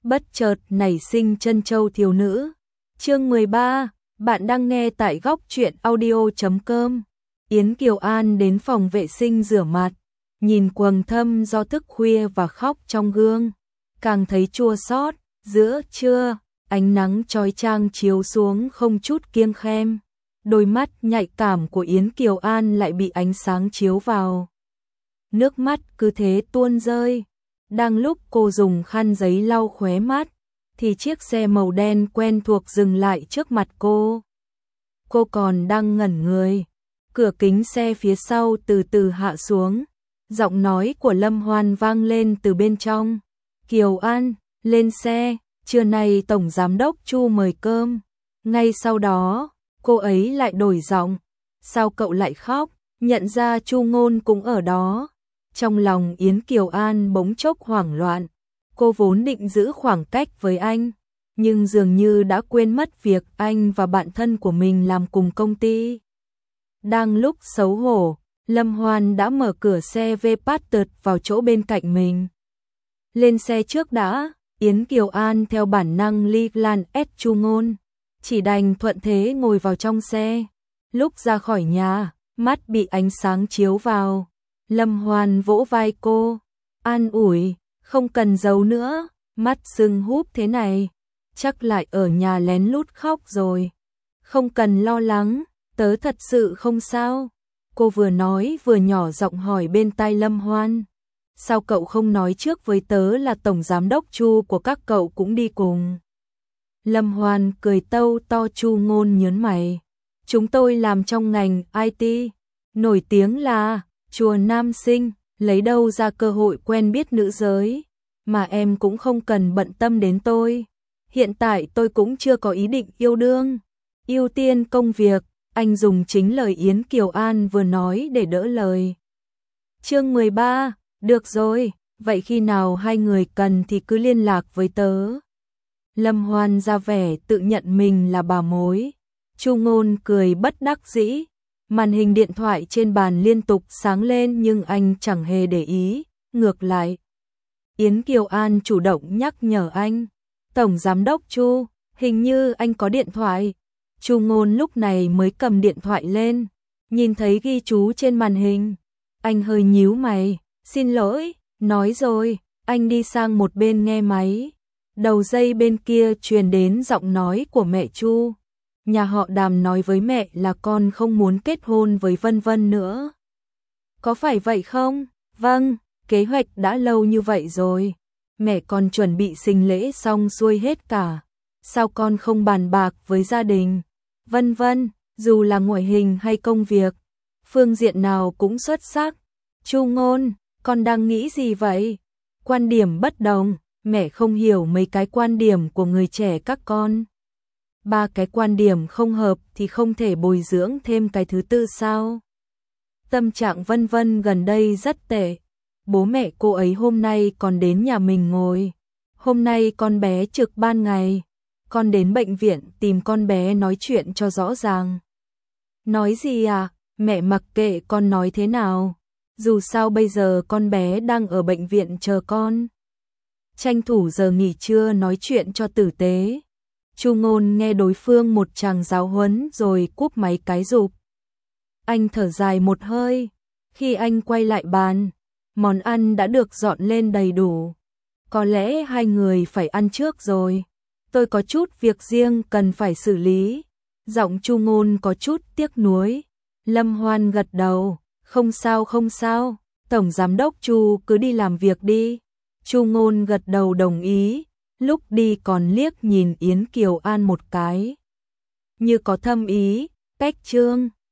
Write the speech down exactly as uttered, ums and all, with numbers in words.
bất chợt nảy sinh chân châu thiếu nữ. Chương mười ba, bạn đang nghe tại góc truyện audio chấm com. Yến Kiều An đến phòng vệ sinh rửa mặt, nhìn quầng thâm do thức khuya và khóc trong gương, càng thấy chua xót. Giữa trưa, ánh nắng chói chang chiếu xuống không chút kiêng khem, đôi mắt nhạy cảm của Yến Kiều An lại bị ánh sáng chiếu vào. Nước mắt cứ thế tuôn rơi. Đang lúc cô dùng khăn giấy lau khóe mắt, thì chiếc xe màu đen quen thuộc dừng lại trước mặt cô. Cô còn đang ngẩn người, cửa kính xe phía sau từ từ hạ xuống, giọng nói của Lâm Hoan vang lên từ bên trong. Kiều An, lên xe, trưa nay Tổng Giám đốc Chu mời cơm. Ngay sau đó, cô ấy lại đổi giọng. Sao cậu lại khóc? Nhận ra Chu Ngôn cũng ở đó. Trong lòng Yến Kiều An bỗng chốc hoảng loạn. Cô vốn định giữ khoảng cách với anh, nhưng dường như đã quên mất việc anh và bạn thân của mình làm cùng công ty. Đang lúc xấu hổ, Lâm Hoan đã mở cửa xe V-Passat vào chỗ bên cạnh mình. Lên xe trước đã. Yến Kiều An theo bản năng li lan ép Chu Ngôn, chỉ đành thuận thế ngồi vào trong xe. Lúc ra khỏi nhà, mắt bị ánh sáng chiếu vào. Lâm Hoan vỗ vai cô, an ủi, không cần giấu nữa, mắt sưng húp thế này, chắc lại ở nhà lén lút khóc rồi. Không cần lo lắng, tớ thật sự không sao. Cô vừa nói vừa nhỏ giọng hỏi bên tai Lâm Hoan. Sao cậu không nói trước với tớ là Tổng Giám đốc Chu của các cậu cũng đi cùng? Lâm Hoan cười tâu to. Chu Ngôn nhớn mày. Chúng tôi làm trong ngành i tê, nổi tiếng là chùa nam sinh, lấy đâu ra cơ hội quen biết nữ giới, mà em cũng không cần bận tâm đến tôi. Hiện tại tôi cũng chưa có ý định yêu đương, ưu tiên công việc. Anh dùng chính lời Yến Kiều An vừa nói để đỡ lời. Chương mười ba, được rồi, vậy khi nào hai người cần thì cứ liên lạc với tớ. Lâm Hoan ra vẻ tự nhận mình là bà mối. Chu Ngôn cười bất đắc dĩ. Màn hình điện thoại trên bàn liên tục sáng lên nhưng anh chẳng hề để ý. Ngược lại, Yến Kiều An chủ động nhắc nhở anh. Tổng Giám đốc Chu, hình như anh có điện thoại. Chu Ngôn lúc này mới cầm điện thoại lên, nhìn thấy ghi chú trên màn hình. Anh hơi nhíu mày. Xin lỗi, nói rồi, anh đi sang một bên nghe máy. Đầu dây bên kia truyền đến giọng nói của mẹ Chu. Nhà họ Đàm nói với mẹ là con không muốn kết hôn với Vân Vân nữa. Có phải vậy không? Vâng, kế hoạch đã lâu như vậy rồi. Mẹ con chuẩn bị sinh lễ xong xuôi hết cả. Sao con không bàn bạc với gia đình? Vân Vân, dù là ngoại hình hay công việc, phương diện nào cũng xuất sắc. Chu Ngôn, con đang nghĩ gì vậy? Quan điểm bất đồng, mẹ không hiểu mấy cái quan điểm của người trẻ các con. Ba cái quan điểm không hợp thì không thể bồi dưỡng thêm cái thứ tư sao? Tâm trạng Vân Vân gần đây rất tệ. Bố mẹ cô ấy hôm nay còn đến nhà mình ngồi. Hôm nay con bé trực ban ngày. Con đến bệnh viện tìm con bé nói chuyện cho rõ ràng. Nói gì à? Mẹ mặc kệ con nói thế nào. Dù sao bây giờ con bé đang ở bệnh viện chờ con. Tranh thủ giờ nghỉ trưa nói chuyện cho tử tế. Chu Ngôn nghe đối phương một tràng giáo huấn rồi cúp máy cái rụp. Anh thở dài một hơi. Khi anh quay lại bàn, món ăn đã được dọn lên đầy đủ. Có lẽ hai người phải ăn trước rồi. Tôi có chút việc riêng cần phải xử lý. Giọng Chu Ngôn có chút tiếc nuối. Lâm Hoan gật đầu. Không sao không sao, Tổng Giám đốc Chu cứ đi làm việc đi. Chu Ngôn gật đầu đồng ý, lúc đi còn liếc nhìn Yến Kiều An một cái. Như có thâm ý, Bách Trương,